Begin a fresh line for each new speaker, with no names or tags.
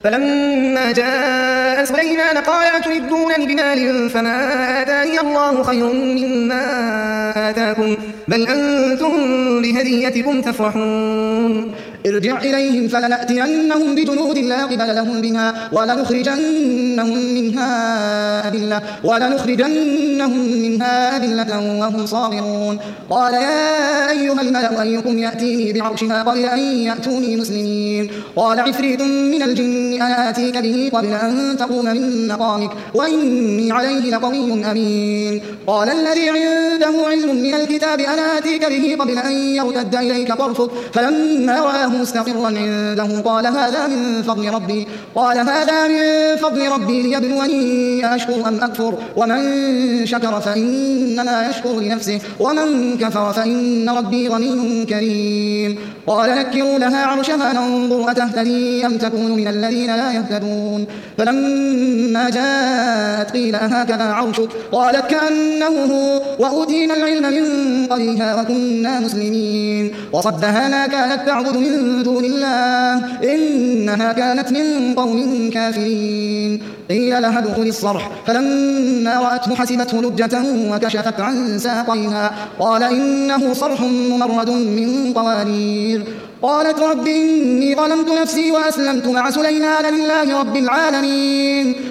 فلما جاء سليمان قال أتمدونني بمال فما آتاني الله خير مما آتاكم بل أنتم بهديتكم تفرحون
ارجع إليهم فلنأتينهم بجنود لا قبل لهم بها ولنخرجنهم منها أذلة وهم صاغرون قال يا أيها الملأ أيكم يأتيني بعرشها قبل أن يأتوني مسلمين قال عفريت من الجن أنا آتيك به قبل أن تقوم من مقامك وإني عليه لقوي أمين قال الذي عنده علم من الكتاب أنا آتيك به قبل أن يرتد إليك طرفك فلما رآه مستقرا عنده قال هذا من فضل ربي ليبلوني أشكر أم أكفر ومن شكر فإنما يشكر لنفسه ومن كفر فإن ربي غني كريم قال نكروا لها عرشها ننظر أتهتدي أم تكون من الذين لا يهتدون فلما جاءت قيل أهكذا عرشك قالت كأنه هو وأوتينا العلم من قبلها وكنا مسلمين وصدها ما كانت تعبد من دون الله إنها كانت من قوم كافرين قيل لها ادخل الصرح فلما رأته حسبته لجة وكشفت عن ساقيها قال إنه صرح ممرد من قوارير قالت رب إني ظلمت نفسي وأسلمت مع سليمان لله رب العالمين